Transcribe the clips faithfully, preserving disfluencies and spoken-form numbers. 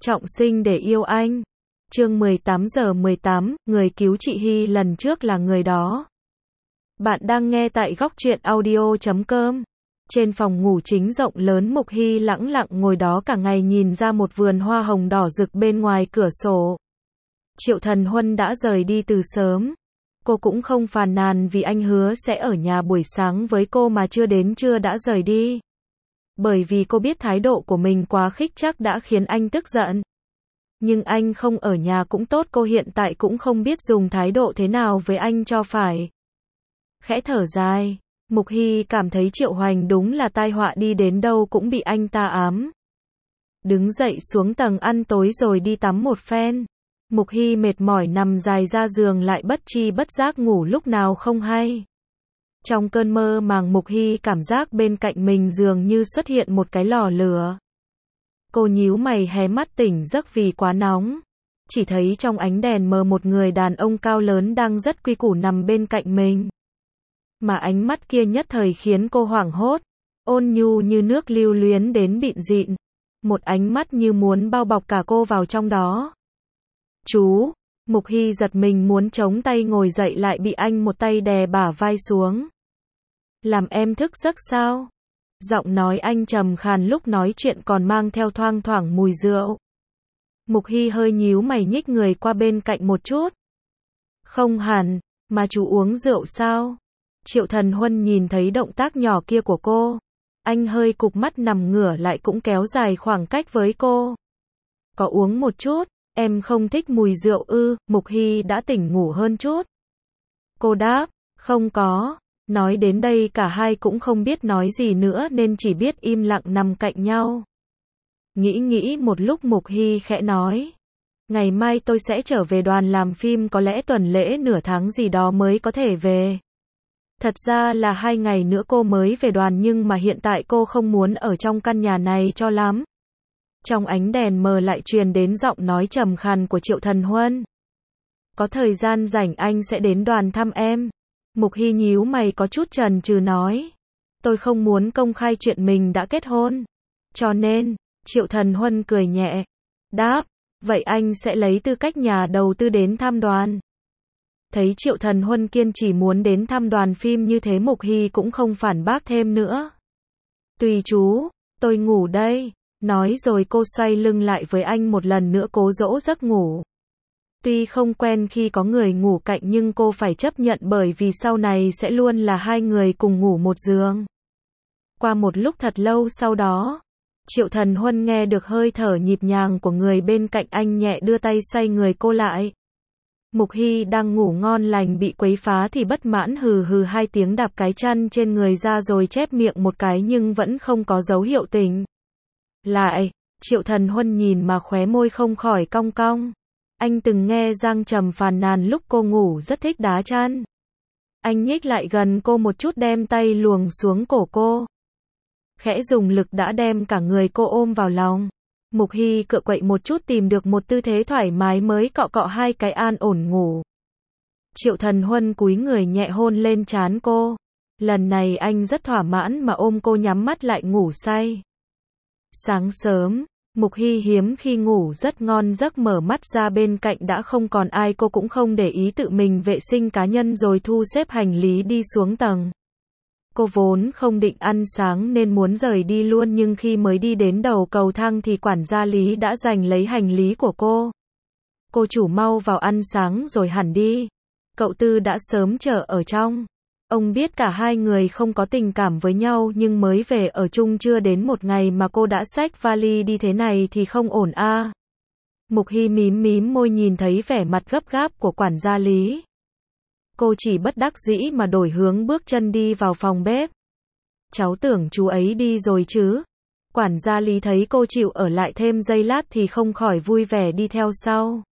Trọng sinh để yêu anh. Chương mười tám giờ mười tám, người cứu chị Hy lần trước là người đó. Bạn đang nghe tại góc truyện audio chấm com. Trên phòng ngủ chính rộng lớn, Mục Hy lẳng lặng ngồi đó cả ngày nhìn ra một vườn hoa hồng đỏ rực bên ngoài cửa sổ. Triệu Thần Huân đã rời đi từ sớm. Cô cũng không phàn nàn vì anh hứa sẽ ở nhà buổi sáng với cô mà chưa đến trưa đã rời đi. Bởi vì cô biết thái độ của mình quá khích chắc đã khiến anh tức giận. Nhưng anh không ở nhà cũng tốt, cô hiện tại cũng không biết dùng thái độ thế nào với anh cho phải. Khẽ thở dài, Mục Hy cảm thấy Triệu Hoành đúng là tai họa, đi đến đâu cũng bị anh ta ám. Đứng dậy xuống tầng ăn tối rồi đi tắm một phen. Mục Hy mệt mỏi nằm dài ra giường lại bất tri bất giác ngủ lúc nào không hay. Trong cơn mơ màng, Mục Hy cảm giác bên cạnh mình dường như xuất hiện một cái lò lửa. Cô nhíu mày hé mắt tỉnh giấc vì quá nóng. Chỉ thấy trong ánh đèn mờ một người đàn ông cao lớn đang rất quy củ nằm bên cạnh mình. Mà ánh mắt kia nhất thời khiến cô hoảng hốt. Ôn nhu như nước, lưu luyến đến bịn dịn. Một ánh mắt như muốn bao bọc cả cô vào trong đó. Chú! Mục Hy giật mình muốn chống tay ngồi dậy lại bị anh một tay đè bả vai xuống. Làm em thức giấc sao? Giọng nói anh trầm khàn, lúc nói chuyện còn mang theo thoang thoảng mùi rượu. Mục Hy hơi nhíu mày nhích người qua bên cạnh một chút. Không hẳn, mà chú uống rượu sao? Triệu Thần Huân nhìn thấy động tác nhỏ kia của cô. Anh hơi cụp mắt nằm ngửa lại cũng kéo dài khoảng cách với cô. Có uống một chút, em không thích mùi rượu ư? Mục Hy đã tỉnh ngủ hơn chút. Cô đáp, không có. Nói đến đây cả hai cũng không biết nói gì nữa nên chỉ biết im lặng nằm cạnh nhau. Nghĩ nghĩ một lúc, Mục Hy khẽ nói. Ngày mai tôi sẽ trở về đoàn làm phim, có lẽ tuần lễ nửa tháng gì đó mới có thể về. Thật ra là hai ngày nữa cô mới về đoàn, nhưng mà hiện tại cô không muốn ở trong căn nhà này cho lắm. Trong ánh đèn mờ lại truyền đến giọng nói trầm khàn của Triệu Thần Huân. Có thời gian rảnh anh sẽ đến đoàn thăm em. Mục Hy nhíu mày có chút chần chừ nói. Tôi không muốn công khai chuyện mình đã kết hôn. Cho nên, Triệu Thần Huân cười nhẹ. Đáp, vậy anh sẽ lấy tư cách nhà đầu tư đến thăm đoàn. Thấy Triệu Thần Huân kiên trì muốn đến thăm đoàn phim như thế, Mục Hy cũng không phản bác thêm nữa. Tùy chú, tôi ngủ đây. Nói rồi cô xoay lưng lại với anh một lần nữa cố dỗ giấc ngủ. Tuy không quen khi có người ngủ cạnh nhưng cô phải chấp nhận, bởi vì sau này sẽ luôn là hai người cùng ngủ một giường. Qua một lúc thật lâu sau đó, Triệu Thần Huân nghe được hơi thở nhịp nhàng của người bên cạnh anh, nhẹ đưa tay xoay người cô lại. Mục Hy đang ngủ ngon lành bị quấy phá thì bất mãn hừ hừ hai tiếng, đạp cái chăn trên người ra rồi chép miệng một cái nhưng vẫn không có dấu hiệu tỉnh lại. Triệu Thần Huân nhìn mà khóe môi không khỏi cong cong. Anh từng nghe Giang Trầm phàn nàn lúc cô ngủ rất thích đá chăn. Anh nhích lại gần cô một chút, đem tay luồn xuống cổ cô. Khẽ dùng lực đã đem cả người cô ôm vào lòng. Mục Hy cựa quậy một chút, tìm được một tư thế thoải mái mới cọ cọ hai cái an ổn ngủ. Triệu Thần Huân cúi người nhẹ hôn lên trán cô. Lần này anh rất thỏa mãn mà ôm cô nhắm mắt lại ngủ say. Sáng sớm, Mục Hy hiếm khi ngủ rất ngon giấc, mở mắt ra bên cạnh đã không còn ai, cô cũng không để ý, tự mình vệ sinh cá nhân rồi thu xếp hành lý đi xuống tầng. Cô vốn không định ăn sáng nên muốn rời đi luôn, nhưng khi mới đi đến đầu cầu thang thì quản gia Lý đã giành lấy hành lý của cô. Cô chủ mau vào ăn sáng rồi hẳn đi. Cậu Tư đã sớm chờ ở trong. Ông biết cả hai người không có tình cảm với nhau nhưng mới về ở chung chưa đến một ngày mà cô đã xách vali đi thế này thì không ổn a. À. Mục Hy mím mím môi nhìn thấy vẻ mặt gấp gáp của quản gia Lý. Cô chỉ bất đắc dĩ mà đổi hướng bước chân đi vào phòng bếp. Cháu tưởng chú ấy đi rồi chứ. Quản gia Lý thấy cô chịu ở lại thêm giây lát thì không khỏi vui vẻ đi theo sau.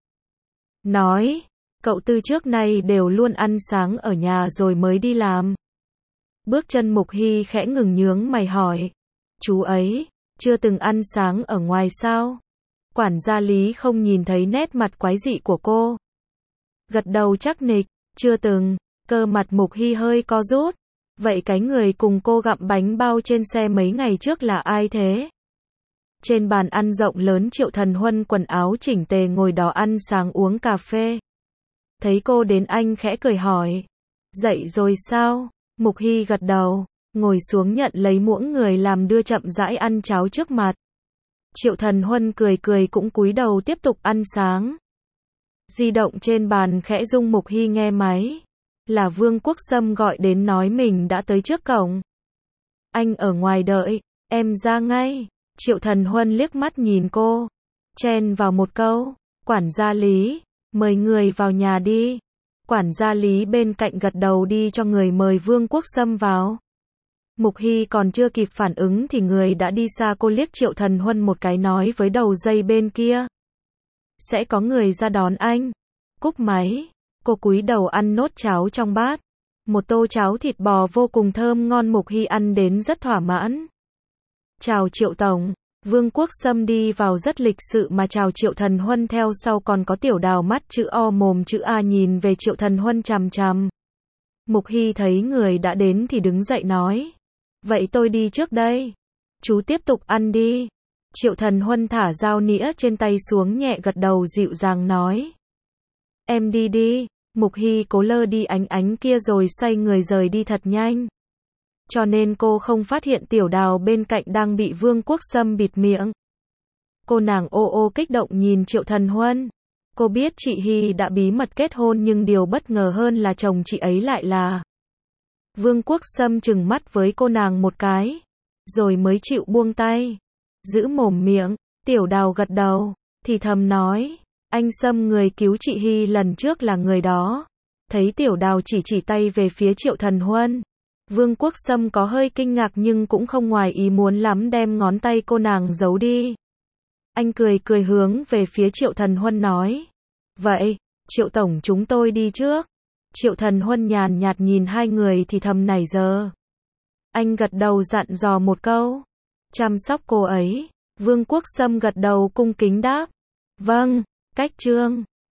Nói, cậu Tư trước nay đều luôn ăn sáng ở nhà rồi mới đi làm. Bước chân Mục Hy khẽ ngừng, nhướng mày hỏi. Chú ấy, chưa từng ăn sáng ở ngoài sao? Quản gia Lý không nhìn thấy nét mặt quái dị của cô. Gật đầu chắc nịch, chưa từng. Cơ mặt Mục Hy hơi co rút. Vậy cái người cùng cô gặm bánh bao trên xe mấy ngày trước là ai thế? Trên bàn ăn rộng lớn Triệu Thần Huân quần áo chỉnh tề ngồi đó ăn sáng uống cà phê. Thấy cô đến anh khẽ cười hỏi. Dậy rồi sao? Mục Hy gật đầu, ngồi xuống nhận lấy muỗng người làm đưa chậm rãi ăn cháo trước mặt. Triệu Thần Huân cười cười cũng cúi đầu tiếp tục ăn sáng. Di động trên bàn khẽ rung, Mục Hy nghe máy. Là Vương Quốc Sâm gọi đến nói mình đã tới trước cổng. Anh ở ngoài đợi, em ra ngay. Triệu Thần Huân liếc mắt nhìn cô, chen vào một câu. Quản gia Lý, mời người vào nhà đi. Quản gia Lý bên cạnh gật đầu đi cho người mời Vương Quốc Sâm vào. Mục Hy còn chưa kịp phản ứng thì người đã đi xa. Cô liếc Triệu Thần Huân một cái nói với đầu dây bên kia. Sẽ có người ra đón anh. Cúp máy, cô cúi đầu ăn nốt cháo trong bát. Một tô cháo thịt bò vô cùng thơm ngon, Mục Hy ăn đến rất thỏa mãn. Chào Triệu Tổng. Vương Quốc Sâm đi vào rất lịch sự mà chào Triệu Thần Huân, theo sau còn có Tiểu Đào mắt chữ O mồm chữ A nhìn về Triệu Thần Huân chằm chằm. Mục Hy thấy người đã đến thì đứng dậy nói. Vậy tôi đi trước đây. Chú tiếp tục ăn đi. Triệu Thần Huân thả dao nĩa trên tay xuống nhẹ gật đầu dịu dàng nói. Em đi đi. Mục Hy cố lơ đi ánh ánh kia rồi xoay người rời đi thật nhanh. Cho nên cô không phát hiện Tiểu Đào bên cạnh đang bị Vương Quốc Sâm bịt miệng. Cô nàng ô ô kích động nhìn Triệu Thần Huân. Cô biết chị Hy đã bí mật kết hôn nhưng điều bất ngờ hơn là chồng chị ấy lại là Vương Quốc Sâm. Trừng mắt với cô nàng một cái, rồi mới chịu buông tay. Giữ mồm miệng, Tiểu Đào gật đầu, thì thầm nói. Anh Sâm người cứu chị Hy lần trước là người đó. Thấy Tiểu Đào chỉ chỉ tay về phía Triệu Thần Huân. Vương Quốc Sâm có hơi kinh ngạc nhưng cũng không ngoài ý muốn lắm, đem ngón tay cô nàng giấu đi. Anh cười cười hướng về phía Triệu Thần Huân nói. Vậy, Triệu Tổng chúng tôi đi trước. Triệu Thần Huân nhàn nhạt nhìn hai người thì thầm này giờ. Anh gật đầu dặn dò một câu. Chăm sóc cô ấy. Vương Quốc Sâm gật đầu cung kính đáp. Vâng, cách trương.